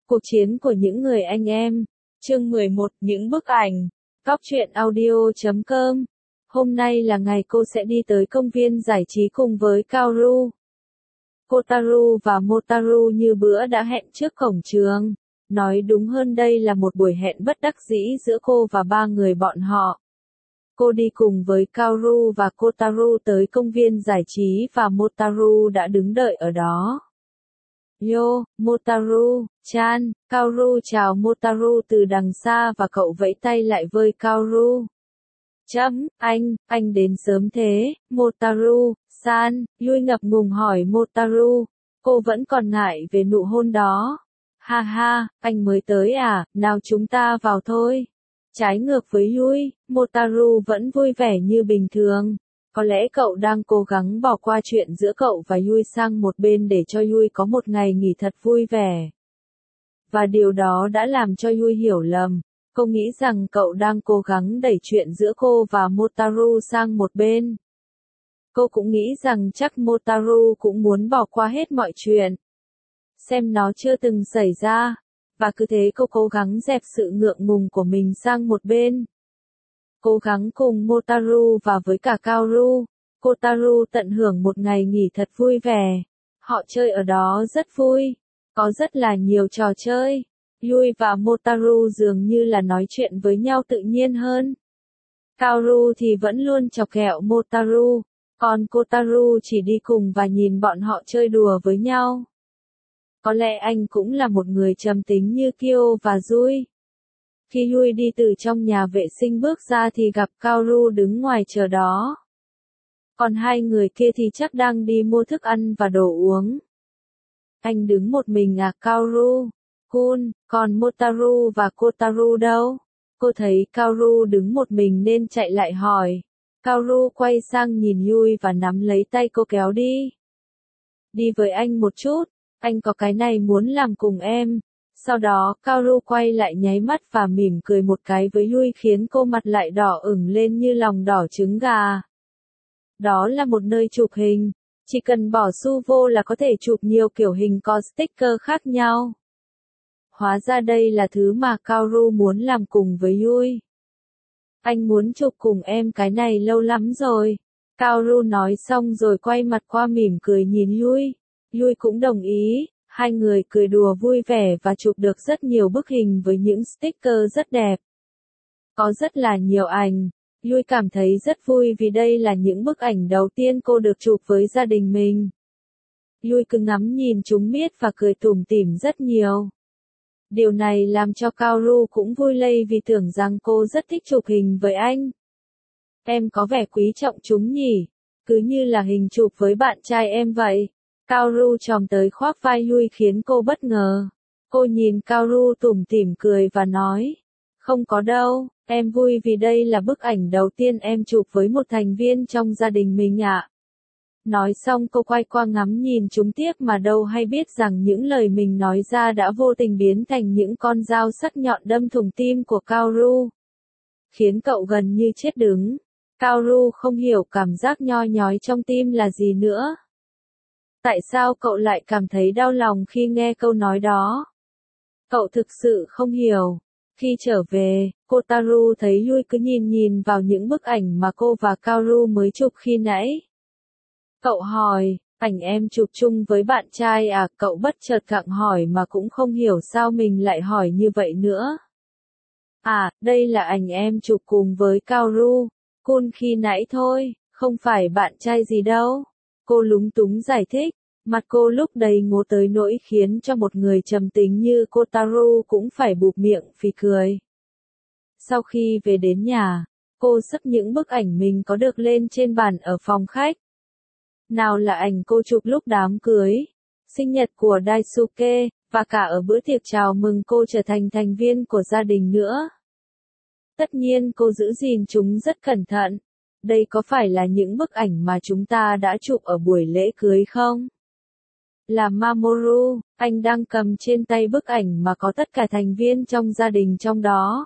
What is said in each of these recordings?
Cuộc chiến của những người anh em. Chương 11, những bức ảnh. Góc truyện audio.com. Hôm nay là ngày cô sẽ đi tới công viên giải trí cùng với Kaoru. Kotaro và Motaru như bữa đã hẹn trước cổng trường. Nói đúng hơn đây là một buổi hẹn bất đắc dĩ giữa cô và ba người bọn họ. Cô đi cùng với Kaoru và Kotaro tới công viên giải trí và Motaru đã đứng đợi ở đó. Yo, Motaru-chan, Kaoru chào Motaru từ đằng xa và cậu vẫy tay lại với Kaoru. Anh đến sớm thế, Motaru-san, Yui ngập ngùng hỏi Motaru. Cô vẫn còn ngại về nụ hôn đó. Ha ha, anh mới tới à, nào chúng ta vào thôi. Trái ngược với Yui, Motaru vẫn vui vẻ như bình thường. Có lẽ cậu đang cố gắng bỏ qua chuyện giữa cậu và Yui sang một bên để cho Yui có một ngày nghỉ thật vui vẻ. Và điều đó đã làm cho Yui hiểu lầm. Cô nghĩ rằng cậu đang cố gắng đẩy chuyện giữa cô và Motaru sang một bên. Cô cũng nghĩ rằng chắc Motaru cũng muốn bỏ qua hết mọi chuyện. Xem nó chưa từng xảy ra. Và cứ thế cô cố gắng dẹp sự ngượng ngùng của mình sang một bên. Cố gắng cùng Motaru và với cả Kaoru, Kotaro tận hưởng một ngày nghỉ thật vui vẻ. Họ chơi ở đó rất vui, có rất là nhiều trò chơi. Yui và Motaru dường như là nói chuyện với nhau tự nhiên hơn. Kaoru thì vẫn luôn chọc ghẹo Motaru, còn Kotaro chỉ đi cùng và nhìn bọn họ chơi đùa với nhau. Có lẽ anh cũng là một người trầm tính như Kyo và Yui. Khi Yui đi từ trong nhà vệ sinh bước ra thì gặp Kaoru đứng ngoài chờ đó. Còn hai người kia thì chắc đang đi mua thức ăn và đồ uống. Anh đứng một mình à Kaoru-kun, còn Motaru và Kotaro đâu? Cô thấy Kaoru đứng một mình nên chạy lại hỏi. Kaoru quay sang nhìn Yui và nắm lấy tay cô kéo đi. Đi với anh một chút, anh có cái này muốn làm cùng em. Sau đó, Kaoru quay lại nháy mắt và mỉm cười một cái với Yui khiến cô mặt lại đỏ ửng lên như lòng đỏ trứng gà. Đó là một nơi chụp hình. Chỉ cần bỏ xu vô là có thể chụp nhiều kiểu hình có sticker khác nhau. Hóa ra đây là thứ mà Kaoru muốn làm cùng với Yui. Anh muốn chụp cùng em cái này lâu lắm rồi. Kaoru nói xong rồi quay mặt qua mỉm cười nhìn Yui. Yui cũng đồng ý. Hai người cười đùa vui vẻ và chụp được rất nhiều bức hình với những sticker rất đẹp. Có rất là nhiều ảnh. Yui cảm thấy rất vui vì đây là những bức ảnh đầu tiên cô được chụp với gia đình mình. Yui cứ ngắm nhìn chúng miết và cười tủm tỉm rất nhiều. Điều này làm cho Kaoru cũng vui lây vì tưởng rằng cô rất thích chụp hình với anh. Em có vẻ quý trọng chúng nhỉ? Cứ như là hình chụp với bạn trai em vậy. Kaoru chồm tới khoác vai Yui khiến cô bất ngờ. Cô nhìn Kaoru tủm tỉm cười và nói. Không có đâu, em vui vì đây là bức ảnh đầu tiên em chụp với một thành viên trong gia đình mình ạ. Nói xong cô quay qua ngắm nhìn chúng tiếp mà đâu hay biết rằng những lời mình nói ra đã vô tình biến thành những con dao sắc nhọn đâm thủng tim của Kaoru. Khiến cậu gần như chết đứng. Kaoru không hiểu cảm giác nhoi nhói trong tim là gì nữa. Tại sao cậu lại cảm thấy đau lòng khi nghe câu nói đó? Cậu thực sự không hiểu. Khi trở về, Kotaro thấy Yui cứ nhìn vào những bức ảnh mà cô và Kaoru mới chụp khi nãy. Cậu hỏi, ảnh em chụp chung với bạn trai à? Cậu bất chợt gặng hỏi mà cũng không hiểu sao mình lại hỏi như vậy nữa. À, đây là ảnh em chụp cùng với Kaoru-kun khi nãy thôi, không phải bạn trai gì đâu. Cô lúng túng giải thích, mặt cô lúc đầy ngố tới nỗi khiến cho một người trầm tính như Kotaro cũng phải bụp miệng phì cười. Sau khi về đến nhà, cô sắp những bức ảnh mình có được lên trên bàn ở phòng khách. Nào là ảnh cô chụp lúc đám cưới, sinh nhật của Daisuke, và cả ở bữa tiệc chào mừng cô trở thành thành viên của gia đình nữa. Tất nhiên cô giữ gìn chúng rất cẩn thận. Đây có phải là những bức ảnh mà chúng ta đã chụp ở buổi lễ cưới không? Là Mamoru, anh đang cầm trên tay bức ảnh mà có tất cả thành viên trong gia đình trong đó.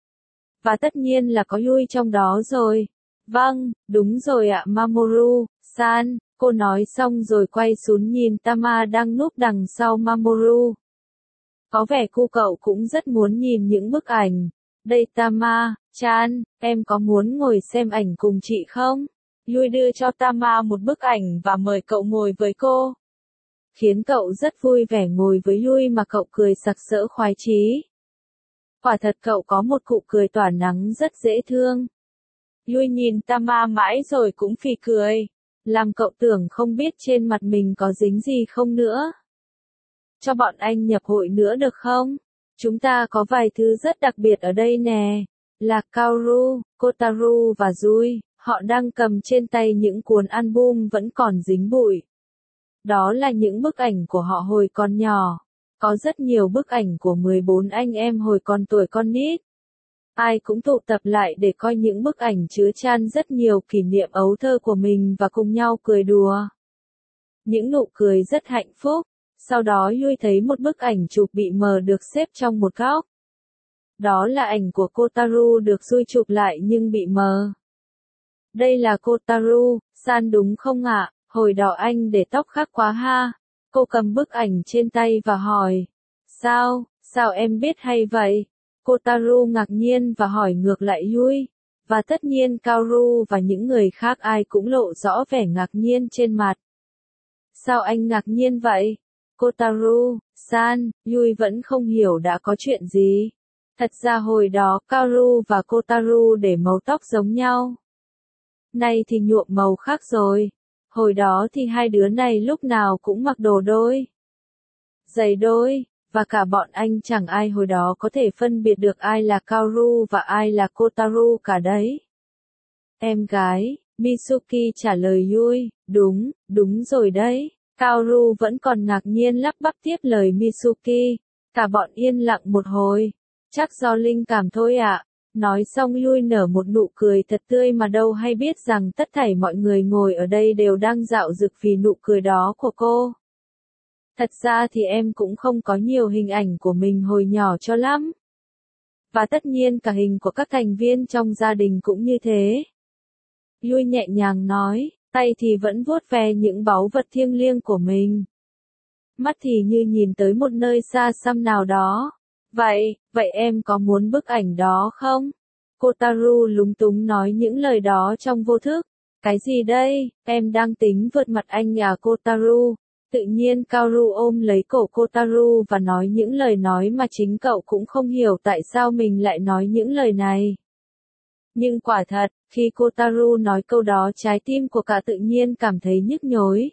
Và tất nhiên là có Yui trong đó rồi. Vâng, đúng rồi ạ Mamoru-san, cô nói xong rồi quay xuống nhìn Tama đang núp đằng sau Mamoru. Có vẻ cô cậu cũng rất muốn nhìn những bức ảnh. Đây Tama-chan, em có muốn ngồi xem ảnh cùng chị không? Yui đưa cho Tama một bức ảnh và mời cậu ngồi với cô. Khiến cậu rất vui vẻ ngồi với Yui mà cậu cười sặc sỡ khoái chí. Quả thật cậu có một cụ cười tỏa nắng rất dễ thương. Yui nhìn Tama mãi rồi cũng phì cười. Làm cậu tưởng không biết trên mặt mình có dính gì không nữa. Cho bọn anh nhập hội nữa được không? Chúng ta có vài thứ rất đặc biệt ở đây nè. Là Kaoru, Kotaru và Yui, họ đang cầm trên tay những cuốn album vẫn còn dính bụi. Đó là những bức ảnh của họ hồi còn nhỏ. Có rất nhiều bức ảnh của 14 anh em hồi còn tuổi con nít. Ai cũng tụ tập lại để coi những bức ảnh chứa chan rất nhiều kỷ niệm ấu thơ của mình và cùng nhau cười đùa. Những nụ cười rất hạnh phúc. Sau đó Yui thấy một bức ảnh chụp bị mờ được xếp trong một góc. Đó là ảnh của Kotaru được Yui chụp lại nhưng bị mờ. Đây là Kotaru, san đúng không ạ? Hồi đó anh để tóc khác quá ha. Cô cầm bức ảnh trên tay và hỏi. Sao em biết hay vậy? Kotaru ngạc nhiên và hỏi ngược lại Yui. Và tất nhiên Kaoru và những người khác ai cũng lộ rõ vẻ ngạc nhiên trên mặt. Sao anh ngạc nhiên vậy? Kotaru-san, Yui vẫn không hiểu đã có chuyện gì. Thật ra hồi đó Kaoru và Kotaru để màu tóc giống nhau. Nay thì nhuộm màu khác rồi. Hồi đó thì hai đứa này lúc nào cũng mặc đồ đôi. Giày đôi, và cả bọn anh chẳng ai hồi đó có thể phân biệt được ai là Kaoru và ai là Kotaru cả đấy. Em gái, Mitsuki trả lời Yui, đúng rồi đấy. Kaoru vẫn còn ngạc nhiên lắp bắp tiếp lời Mitsuki. Cả bọn yên lặng một hồi. Chắc do linh cảm thôi ạ. Nói xong Yui nở một nụ cười thật tươi mà đâu hay biết rằng tất thảy mọi người ngồi ở đây đều đang dạo dực vì nụ cười đó của cô. Thật ra thì em cũng không có nhiều hình ảnh của mình hồi nhỏ cho lắm. Và tất nhiên cả hình của các thành viên trong gia đình cũng như thế. Yui nhẹ nhàng nói, tay thì vẫn vuốt ve những báu vật thiêng liêng của mình. Mắt thì như nhìn tới một nơi xa xăm nào đó. Vậy em có muốn bức ảnh đó không? Kotaru lúng túng nói những lời đó trong vô thức. Cái gì đây, em đang tính vượt mặt anh à Kotaru? Tự nhiên Kaoru ôm lấy cổ Kotaru và nói những lời nói mà chính cậu cũng không hiểu tại sao mình lại nói những lời này. Nhưng quả thật, khi Kotaru nói câu đó trái tim của cả tự nhiên cảm thấy nhức nhối.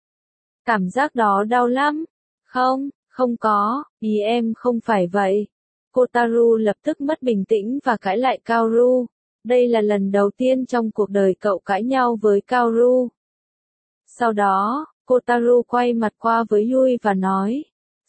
Cảm giác đó đau lắm. Không có, ý em không phải vậy. Kotaru lập tức mất bình tĩnh và cãi lại Kaoru. Đây là lần đầu tiên trong cuộc đời cậu cãi nhau với Kaoru. Sau đó, Kotaru quay mặt qua với Yui và nói.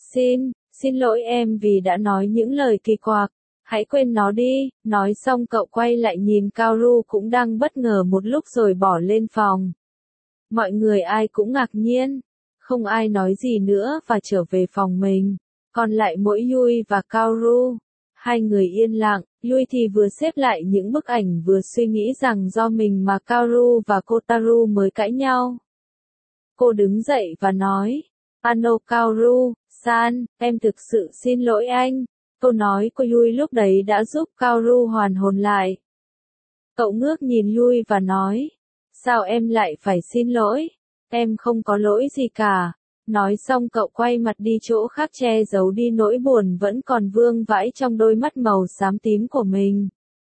Xin lỗi em vì đã nói những lời kỳ quặc. Hãy quên nó đi. Nói xong cậu quay lại nhìn Kaoru cũng đang bất ngờ một lúc rồi bỏ lên phòng. Mọi người ai cũng ngạc nhiên. Không ai nói gì nữa và trở về phòng mình. Còn lại mỗi Yui và Kaoru. Hai người yên lặng, Yui thì vừa xếp lại những bức ảnh vừa suy nghĩ rằng do mình mà Kaoru và Kotaru mới cãi nhau. Cô đứng dậy và nói, Ano Kaoru-san, em thực sự xin lỗi anh. Câu nói của Yui lúc đấy đã giúp Kaoru hoàn hồn lại. Cậu ngước nhìn Yui và nói, sao em lại phải xin lỗi? Em không có lỗi gì cả. Nói xong cậu quay mặt đi chỗ khác che giấu đi nỗi buồn vẫn còn vương vãi trong đôi mắt màu xám tím của mình.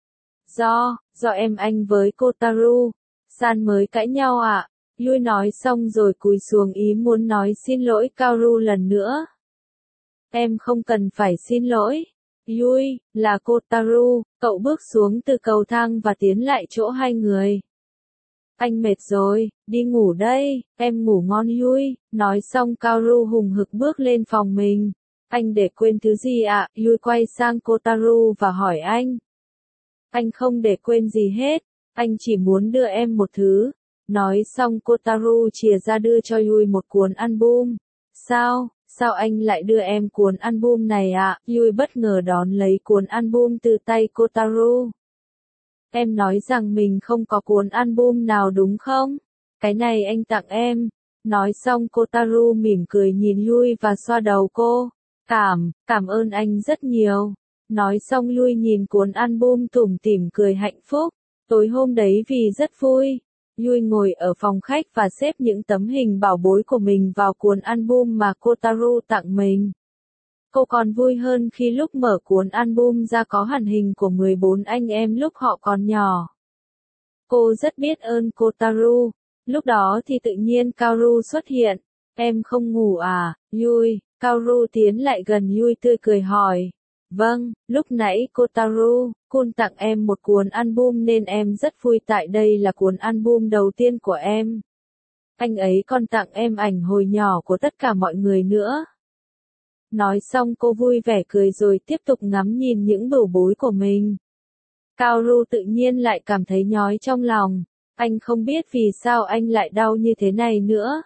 Do em anh với Kotaru-san mới cãi nhau ạ. Yui nói xong rồi cúi xuống ý muốn nói xin lỗi Kaoru lần nữa. Em không cần phải xin lỗi. Yui, là Kotaru, cậu bước xuống từ cầu thang và tiến lại chỗ hai người. Anh mệt rồi, đi ngủ đây, em ngủ ngon Yui. Nói xong Kaoru hùng hực bước lên phòng mình. Anh để quên thứ gì ạ? Yui quay sang Kotaru và hỏi anh. Anh không để quên gì hết, anh chỉ muốn đưa em một thứ. Nói xong Kotaru chìa ra đưa cho Yui một cuốn album. Sao anh lại đưa em cuốn album này ạ? Yui bất ngờ đón lấy cuốn album từ tay Kotaru. Em nói rằng mình không có cuốn album nào đúng không? Cái này anh tặng em. Nói xong Kotaru mỉm cười nhìn Yui và xoa đầu cô. Cảm ơn anh rất nhiều. Nói xong Yui nhìn cuốn album tủm tỉm cười hạnh phúc. Tối hôm đấy vì rất vui, Yui ngồi ở phòng khách và xếp những tấm hình bảo bối của mình vào cuốn album mà Kotaro tặng mình. Cô còn vui hơn khi lúc mở cuốn album ra có hẳn hình của 14 anh em lúc họ còn nhỏ. Cô rất biết ơn Kotaro. Lúc đó thì tự nhiên Kaoru xuất hiện. Em không ngủ à, Yui? Kaoru tiến lại gần Yui tươi cười hỏi. Vâng, lúc nãy Kotaro-kun tặng em một cuốn album nên em rất vui tại đây là cuốn album đầu tiên của em. Anh ấy còn tặng em ảnh hồi nhỏ của tất cả mọi người nữa. Nói xong cô vui vẻ cười rồi tiếp tục ngắm nhìn những bửu bối của mình. Kaoru tự nhiên lại cảm thấy nhói trong lòng. Anh không biết vì sao anh lại đau như thế này nữa.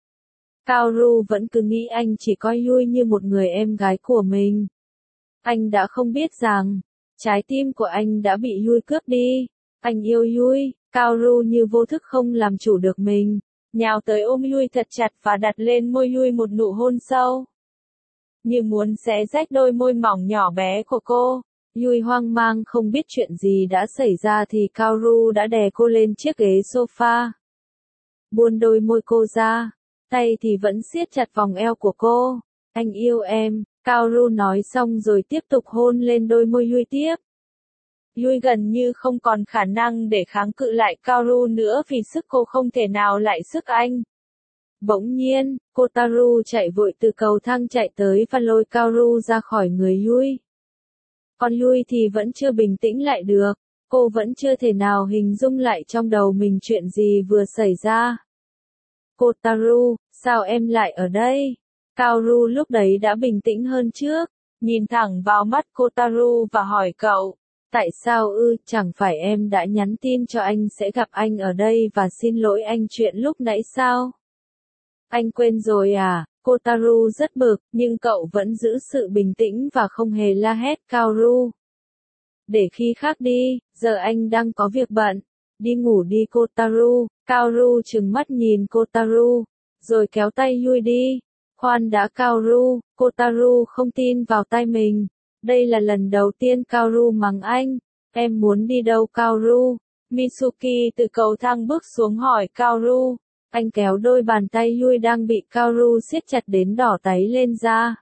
Kaoru vẫn cứ nghĩ anh chỉ coi Yui như một người em gái của mình. Anh đã không biết rằng, trái tim của anh đã bị Yui cướp đi. Anh yêu Yui, Kaoru như vô thức không làm chủ được mình. Nhào tới ôm Yui thật chặt và đặt lên môi Yui một nụ hôn sâu. Như muốn xé rách đôi môi mỏng nhỏ bé của cô. Yui hoang mang không biết chuyện gì đã xảy ra thì Kaoru đã đè cô lên chiếc ghế sofa. Buông đôi môi cô ra, tay thì vẫn siết chặt vòng eo của cô. Anh yêu em, Kaoru nói xong rồi tiếp tục hôn lên đôi môi Yui tiếp. Yui gần như không còn khả năng để kháng cự lại Kaoru nữa vì sức cô không thể nào lại sức anh. Bỗng nhiên, Kotaro chạy vội từ cầu thang chạy tới và lôi Kaoru ra khỏi người Yui. Còn Yui thì vẫn chưa bình tĩnh lại được, cô vẫn chưa thể nào hình dung lại trong đầu mình chuyện gì vừa xảy ra. Kotaro, sao em lại ở đây? Kaoru lúc đấy đã bình tĩnh hơn trước, nhìn thẳng vào mắt Kotaro và hỏi cậu, tại sao chẳng phải em đã nhắn tin cho anh sẽ gặp anh ở đây và xin lỗi anh chuyện lúc nãy sao? Anh quên rồi à? Kotaro rất bực, nhưng cậu vẫn giữ sự bình tĩnh và không hề la hét Kaoru. Để khi khác đi, giờ anh đang có việc bận. Đi ngủ đi Kotaro. Kaoru trừng mắt nhìn Kotaro, rồi kéo tay Yui đi. Khoan đã Kaoru, Kotaro không tin vào tay mình. Đây là lần đầu tiên Kaoru mắng anh. Em muốn đi đâu Kaoru? Mitsuki từ cầu thang bước xuống hỏi Kaoru. Anh kéo đôi bàn tay Yui đang bị Kaoru siết chặt đến đỏ táy lên ra.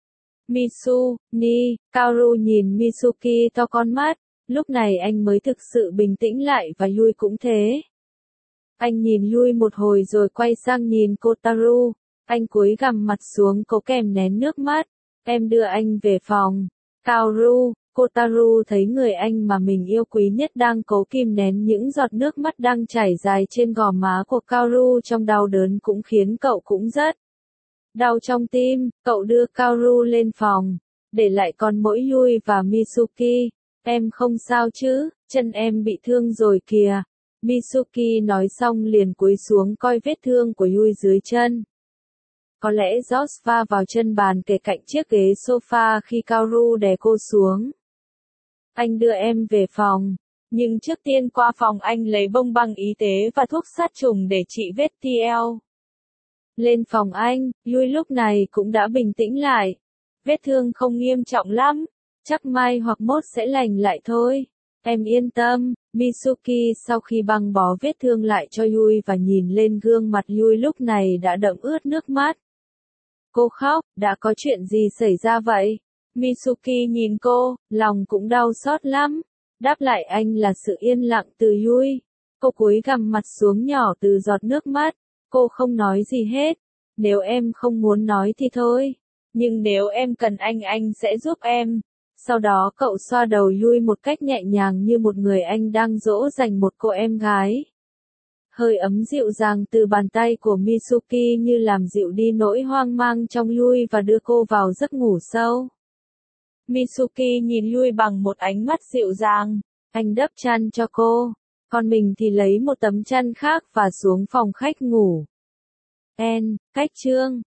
Kaoru nhìn Mitsuki to con mắt, lúc này anh mới thực sự bình tĩnh lại và Yui cũng thế. Anh nhìn Yui một hồi rồi quay sang nhìn Kotaro, anh cúi gằm mặt xuống cố kèm nén nước mắt, em đưa anh về phòng. Kaoru, Kotaro thấy người anh mà mình yêu quý nhất đang cố kìm nén những giọt nước mắt đang chảy dài trên gò má của Kaoru trong đau đớn cũng khiến cậu cũng rất đau trong tim. Cậu đưa Kaoru lên phòng, để lại còn mỗi Yui và Mitsuki. Em không sao chứ, chân em bị thương rồi kìa. Mitsuki nói xong liền cúi xuống coi vết thương của Yui dưới chân. Có lẽ George va vào chân bàn kề cạnh chiếc ghế sofa khi Kaoru đè cô xuống. Anh đưa em về phòng, nhưng trước tiên qua phòng anh lấy bông băng y tế và thuốc sát trùng để trị vết TL. Lên phòng anh, Yui lúc này cũng đã bình tĩnh lại. Vết thương không nghiêm trọng lắm, chắc mai hoặc mốt sẽ lành lại thôi. Em yên tâm, Mitsuki sau khi băng bó vết thương lại cho Yui và nhìn lên gương mặt Yui lúc này đã đẫm ướt nước mắt. Cô khóc, đã có chuyện gì xảy ra vậy? Mitsuki nhìn cô, lòng cũng đau xót lắm. Đáp lại anh là sự yên lặng từ Yui. Cô cúi gằm mặt xuống nhỏ từ giọt nước mắt. Cô không nói gì hết. Nếu em không muốn nói thì thôi. Nhưng nếu em cần anh sẽ giúp em. Sau đó cậu xoa đầu Yui một cách nhẹ nhàng như một người anh đang dỗ dành một cô em gái. Hơi ấm dịu dàng từ bàn tay của Mitsuki như làm dịu đi nỗi hoang mang trong Yui và đưa cô vào giấc ngủ sâu. Mitsuki nhìn Yui bằng một ánh mắt dịu dàng. Anh đắp chăn cho cô. Còn mình thì lấy một tấm chăn khác và xuống phòng khách ngủ. Cách chương